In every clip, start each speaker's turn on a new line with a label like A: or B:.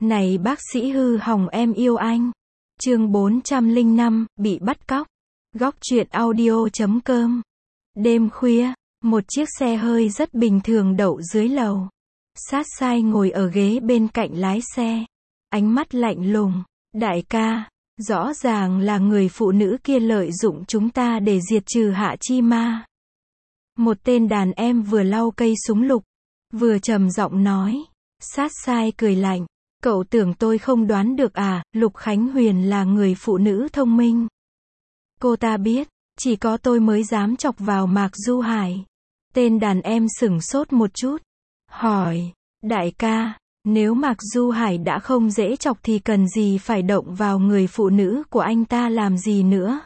A: Này bác sĩ hư hỏng em yêu anh. Chương 405, bị bắt cóc. Góc truyện audio.com. Đêm khuya, một chiếc xe hơi rất bình thường đậu dưới lầu. Sát sai ngồi ở ghế bên cạnh lái xe. Ánh mắt lạnh lùng. Đại ca, rõ ràng là người phụ nữ kia lợi dụng chúng ta để diệt trừ Hạ Chi Ma. Một tên đàn em vừa lau cây súng lục, vừa trầm giọng nói. Sát sai cười lạnh. Cậu tưởng tôi không đoán được à, Lục Khánh Huyền là người phụ nữ thông minh. Cô ta biết, chỉ có tôi mới dám chọc vào Mạc Du Hải. Tên đàn em sửng sốt một chút. Hỏi, đại ca, nếu Mạc Du Hải đã không dễ chọc thì cần gì phải động vào người phụ nữ của anh ta làm gì nữa?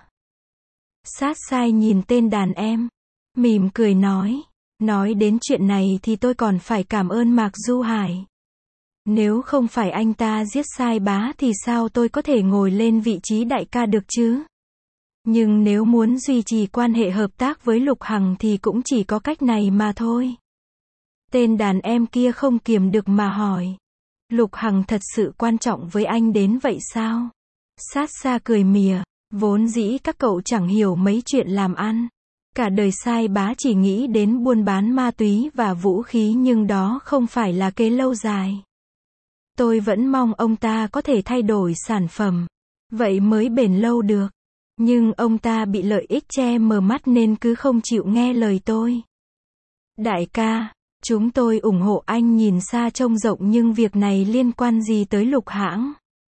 A: Sát sai nhìn tên đàn em, mỉm cười nói đến chuyện này thì tôi còn phải cảm ơn Mạc Du Hải. Nếu không phải anh ta giết Sai Bá thì sao tôi có thể ngồi lên vị trí đại ca được chứ? Nhưng nếu muốn duy trì quan hệ hợp tác với Lục Hằng thì cũng chỉ có cách này mà thôi. Tên đàn em kia không kiềm được mà hỏi. Lục Hằng thật sự quan trọng với anh đến vậy sao? Sát xa cười mỉa. Vốn dĩ các cậu chẳng hiểu mấy chuyện làm ăn. Cả đời Sai Bá chỉ nghĩ đến buôn bán ma túy và vũ khí nhưng đó không phải là kế lâu dài. Tôi vẫn mong ông ta có thể thay đổi sản phẩm. Vậy mới bền lâu được. Nhưng ông ta bị lợi ích che mờ mắt nên cứ không chịu nghe lời tôi. Đại ca, chúng tôi ủng hộ anh nhìn xa trông rộng nhưng việc này liên quan gì tới Lục hãng?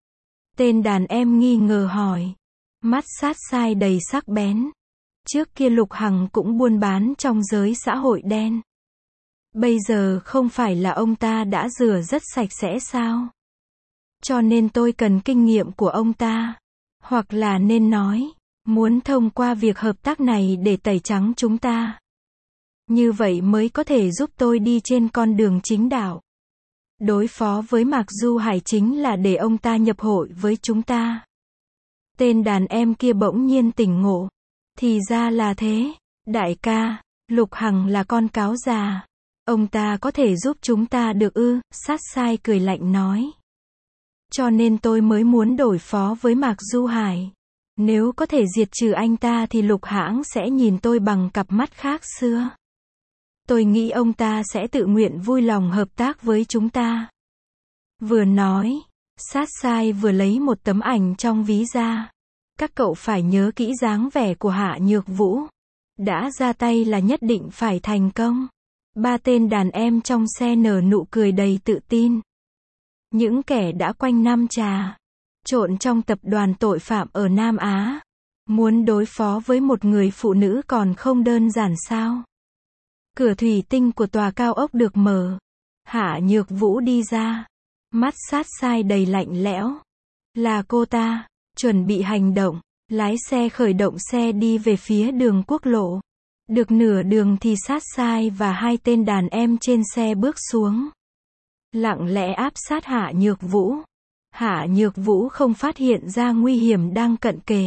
A: Tên đàn em nghi ngờ hỏi. Mắt sát sai đầy sắc bén. Trước kia Lục Hằng cũng buôn bán trong giới xã hội đen. Bây giờ không phải là ông ta đã rửa rất sạch sẽ sao? Cho nên tôi cần kinh nghiệm của ông ta. Hoặc là nên nói, muốn thông qua việc hợp tác này để tẩy trắng chúng ta. Như vậy mới có thể giúp tôi đi trên con đường chính đạo. Đối phó với Mạc Du Hải chính là để ông ta nhập hội với chúng ta. Tên đàn em kia bỗng nhiên tỉnh ngộ. Thì ra là thế. Đại ca, Lục Hằng là con cáo già. Ông ta có thể giúp chúng ta được ư? Sát sai cười lạnh nói. Cho nên tôi mới muốn đối phó với Mạc Du Hải. Nếu có thể diệt trừ anh ta thì Lục hãng sẽ nhìn tôi bằng cặp mắt khác xưa. Tôi nghĩ ông ta sẽ tự nguyện vui lòng hợp tác với chúng ta. Vừa nói, sát sai vừa lấy một tấm ảnh trong ví ra. Các cậu phải nhớ kỹ dáng vẻ của Hạ Nhược Vũ. Đã ra tay là nhất định phải thành công. Ba tên đàn em trong xe nở nụ cười đầy tự tin. Những kẻ đã quanh năm trà trộn trong tập đoàn tội phạm ở Nam Á. Muốn đối phó với một người phụ nữ còn không đơn giản sao? Cửa thủy tinh của tòa cao ốc được mở. Hạ Nhược Vũ đi ra. Mắt sát sai đầy lạnh lẽo. Là cô ta. Chuẩn bị hành động. Lái xe khởi động xe đi về phía đường quốc lộ. Được nửa đường thì sát sai và hai tên đàn em trên xe bước xuống. Lặng lẽ áp sát Hạ Nhược Vũ. Hạ Nhược Vũ không phát hiện ra nguy hiểm đang cận kề.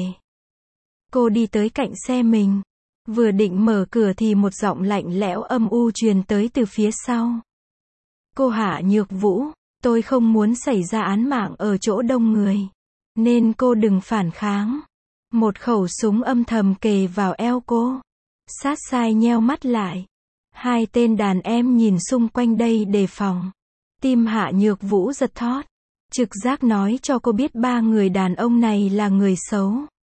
A: Cô đi tới cạnh xe mình. Vừa định mở cửa thì một giọng lạnh lẽo âm u truyền tới từ phía sau. Cô Hạ Nhược Vũ, tôi không muốn xảy ra án mạng ở chỗ đông người. Nên cô đừng phản kháng. Một khẩu súng âm thầm kề vào eo cô. Sát sai nheo mắt lại. Hai tên đàn em nhìn xung quanh đây đề phòng. Tim Hạ Nhược Vũ giật thót. Trực giác nói cho cô biết ba người đàn ông này là người xấu.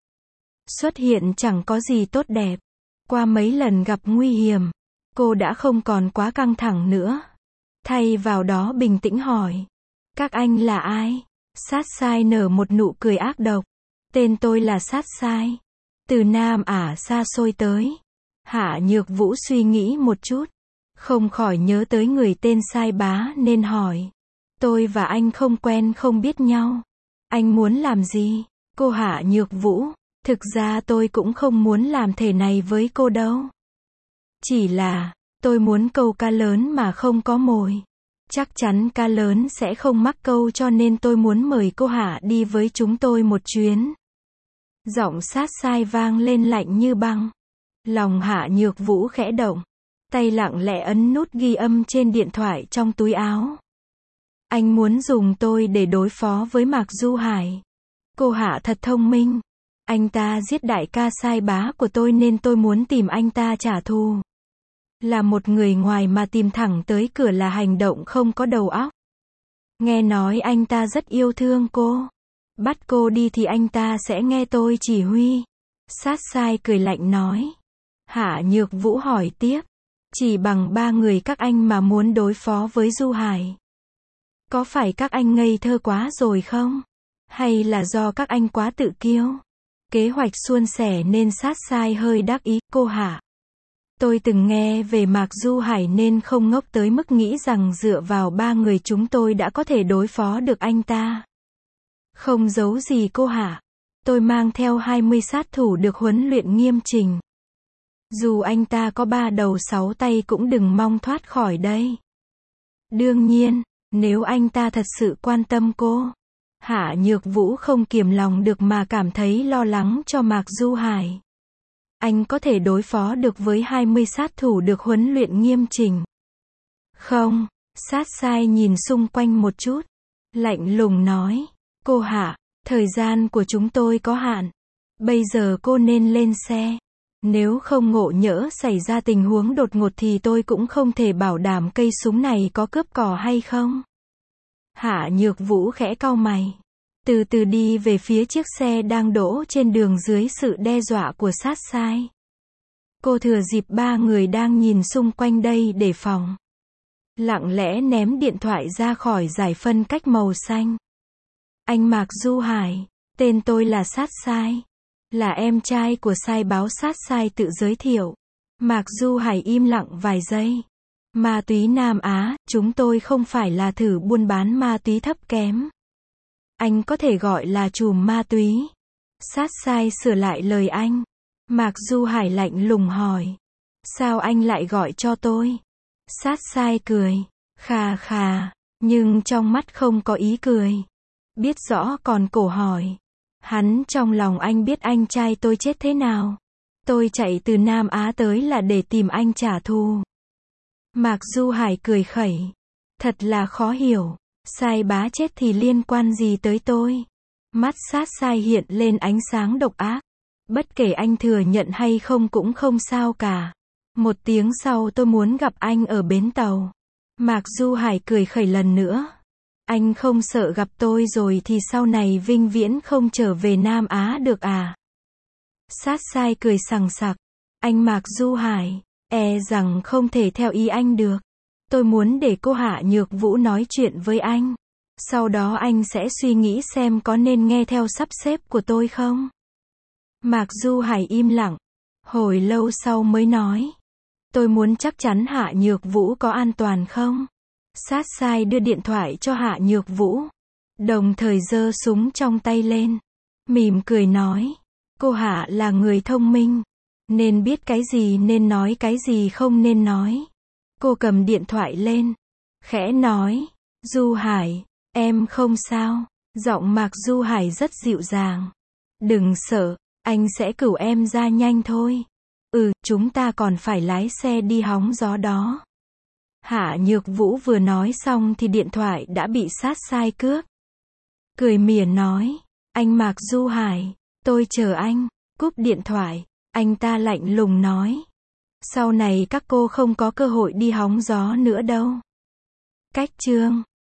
A: Xuất hiện chẳng có gì tốt đẹp. Qua mấy lần gặp nguy hiểm, cô đã không còn quá căng thẳng nữa. Thay vào đó bình tĩnh hỏi. Các anh là ai? Sát sai nở một nụ cười ác độc. Tên tôi là sát sai. Từ Nam Ả xa xôi tới. Hạ Nhược Vũ suy nghĩ một chút. Không khỏi nhớ tới người tên Sai Bá nên hỏi. Tôi và anh không quen không biết nhau. Anh muốn làm gì? Cô Hạ Nhược Vũ. Thực ra tôi cũng không muốn làm thể này với cô đâu. Chỉ là, tôi muốn câu cá lớn mà không có mồi. Chắc chắn cá lớn sẽ không mắc câu cho nên tôi muốn mời cô Hạ đi với chúng tôi một chuyến. Giọng sát sai vang lên lạnh như băng. Lòng Hạ Nhược Vũ khẽ động. Tay lặng lẽ ấn nút ghi âm trên điện thoại trong túi áo. Anh muốn dùng tôi để đối phó với Mạc Du Hải. Cô Hạ thật thông minh. Anh ta giết đại ca sai bá của tôi nên tôi muốn tìm anh ta trả thù. Là một người ngoài mà tìm thẳng tới cửa là hành động không có đầu óc. Nghe nói anh ta rất yêu thương cô. Bắt cô đi thì anh ta sẽ nghe tôi chỉ huy. Sát sai cười lạnh nói. Hạ Nhược Vũ hỏi tiếp. Chỉ bằng 3 người các anh mà muốn đối phó với Du Hải. Có phải các anh ngây thơ quá rồi không? Hay là do các anh quá tự kiêu? Kế hoạch suôn sẻ nên sát sai hơi đắc ý. Cô Hạ. Tôi từng nghe về Mạc Du Hải nên không ngốc tới mức nghĩ rằng dựa vào 3 người chúng tôi đã có thể đối phó được anh ta. Không giấu gì cô Hạ. Tôi mang theo 20 sát thủ được huấn luyện nghiêm chỉnh. Dù anh ta có 3 đầu 6 tay cũng đừng mong thoát khỏi đây. Đương nhiên, nếu anh ta thật sự quan tâm cô. Hạ Nhược Vũ không kiềm lòng được mà cảm thấy lo lắng cho Mạc Du Hải. Anh có thể đối phó được với 20 sát thủ được huấn luyện nghiêm chỉnh. Không, sát sai nhìn xung quanh một chút. Lạnh lùng nói. Cô Hạ, thời gian của chúng tôi có hạn. Bây giờ cô nên lên xe. Nếu không ngộ nhỡ xảy ra tình huống đột ngột thì tôi cũng không thể bảo đảm cây súng này có cướp cò hay không. Hạ Nhược Vũ khẽ cau mày. Từ từ đi về phía chiếc xe đang đỗ trên đường dưới sự đe dọa của sát sai. Cô thừa dịp 3 người đang nhìn xung quanh đây để phòng. Lặng lẽ ném điện thoại ra khỏi giải phân cách màu xanh. Anh Mạc Du Hải, tên tôi là Sát Sai. Là em trai của sai báo. Sát Sai tự giới thiệu. Mạc Du Hải im lặng vài giây. Ma túy Nam Á, chúng tôi không phải là thử buôn bán ma túy thấp kém. Anh có thể gọi là trùm ma túy. Sát Sai sửa lại lời anh. Mạc Du Hải lạnh lùng hỏi. Sao anh lại gọi cho tôi? Sát Sai cười. Khà khà, nhưng trong mắt không có ý cười. Biết rõ còn cổ hỏi. Hắn trong lòng anh biết anh trai tôi chết thế nào. Tôi chạy từ Nam Á tới là để tìm anh trả thù. Mạc Du Hải cười khẩy. Thật là khó hiểu. Sai bá chết thì liên quan gì tới tôi? Mắt sát sai hiện lên ánh sáng độc ác. Bất kể anh thừa nhận hay không cũng không sao cả. 1 tiếng sau tôi muốn gặp anh ở bến tàu. Mạc Du Hải cười khẩy lần nữa. Anh không sợ gặp tôi rồi thì sau này vĩnh viễn không trở về Nam Á được à? Sát sai cười sằng sặc. Anh Mạc Du Hải, e rằng không thể theo ý anh được. Tôi muốn để cô Hạ Nhược Vũ nói chuyện với anh. Sau đó anh sẽ suy nghĩ xem có nên nghe theo sắp xếp của tôi không? Mạc Du Hải im lặng. Hồi lâu sau mới nói. Tôi muốn chắc chắn Hạ Nhược Vũ có an toàn không? Sát sai đưa điện thoại cho Hạ Nhược Vũ. Đồng thời giơ súng trong tay lên. Mỉm cười nói. Cô Hạ là người thông minh. Nên biết cái gì nên nói, cái gì không nên nói. Cô cầm điện thoại lên. Khẽ nói. Du Hải, em không sao. Giọng Mạc Du Hải rất dịu dàng. Đừng sợ, anh sẽ cửu em ra nhanh thôi. Chúng ta còn phải lái xe đi hóng gió đó. Hạ Nhược Vũ vừa nói xong thì điện thoại đã bị sát sai cướp. Cười mỉa nói. Anh Mạc Du Hải, tôi chờ anh. Cúp điện thoại, anh ta lạnh lùng nói. Sau này các cô không có cơ hội đi hóng gió nữa đâu. Cách chương